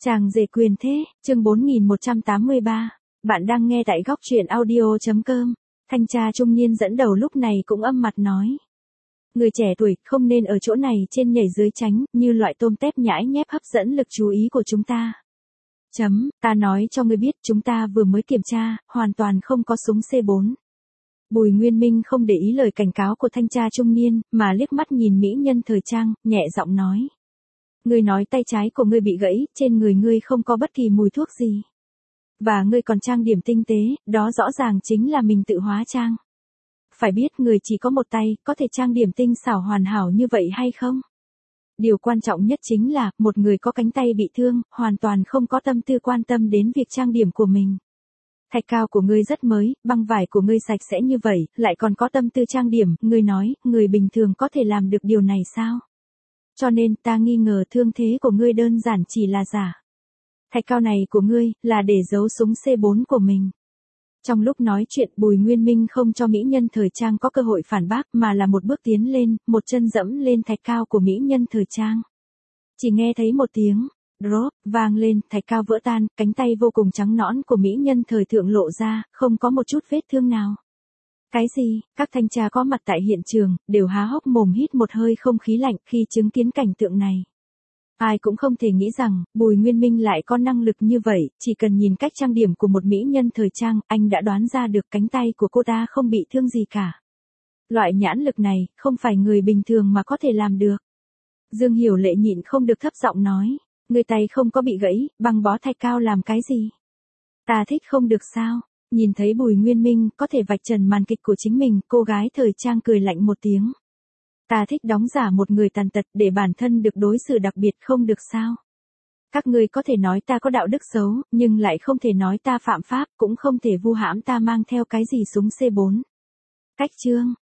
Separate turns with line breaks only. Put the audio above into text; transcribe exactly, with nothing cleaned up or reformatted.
Chàng rể quyền thế, chương bốn nghìn một trăm tám mươi ba. Bạn đang nghe tại góc truyện audio.com. Thanh tra trung niên dẫn đầu lúc này cũng âm mặt nói. Người trẻ tuổi không nên ở chỗ này trên nhảy dưới tránh, như loại tôm tép nhãi nhép hấp dẫn lực chú ý của chúng ta. Chấm, ta nói cho ngươi biết chúng ta vừa mới kiểm tra, hoàn toàn không có súng C bốn. Bùi Nguyên Minh không để ý lời cảnh cáo của thanh tra trung niên, mà liếc mắt nhìn mỹ nhân thời trang, nhẹ giọng nói. Ngươi nói tay trái của ngươi bị gãy, trên người ngươi không có bất kỳ mùi thuốc gì. Và ngươi còn trang điểm tinh tế, đó rõ ràng chính là mình tự hóa trang. Phải biết người chỉ có một tay, có thể trang điểm tinh xảo hoàn hảo như vậy hay không? Điều quan trọng nhất chính là, một người có cánh tay bị thương, hoàn toàn không có tâm tư quan tâm đến việc trang điểm của mình. Thạch cao của ngươi rất mới, băng vải của ngươi sạch sẽ như vậy, lại còn có tâm tư trang điểm, ngươi nói, người bình thường có thể làm được điều này sao? Cho nên ta nghi ngờ thương thế của ngươi đơn giản chỉ là giả. Thạch cao này của ngươi, là để giấu súng C bốn của mình. Trong lúc nói chuyện Bùi Nguyên Minh không cho mỹ nhân thời trang có cơ hội phản bác mà là một bước tiến lên, một chân dẫm lên thạch cao của mỹ nhân thời trang. Chỉ nghe thấy một tiếng, drop, vang lên, thạch cao vỡ tan, cánh tay vô cùng trắng nõn của mỹ nhân thời thượng lộ ra, không có một chút vết thương nào. Cái gì, các thanh tra có mặt tại hiện trường, đều há hốc mồm hít một hơi không khí lạnh khi chứng kiến cảnh tượng này. Ai cũng không thể nghĩ rằng, Bùi Nguyên Minh lại có năng lực như vậy, chỉ cần nhìn cách trang điểm của một mỹ nhân thời trang, anh đã đoán ra được cánh tay của cô ta không bị thương gì cả. Loại nhãn lực này, không phải người bình thường mà có thể làm được. Dương Hiểu Lệ nhịn không được thấp giọng nói, người tay không có bị gãy, băng bó thạch cao làm cái gì? Ta thích không được sao? Nhìn thấy Bùi Nguyên Minh có thể vạch trần màn kịch của chính mình, cô gái thời trang cười lạnh một tiếng. Ta thích đóng giả một người tàn tật để bản thân được đối xử đặc biệt không được sao? Các ngươi có thể nói ta có đạo đức xấu, nhưng lại không thể nói ta phạm pháp, cũng không thể vu hãm ta mang theo cái gì súng C bốn. Cách chương,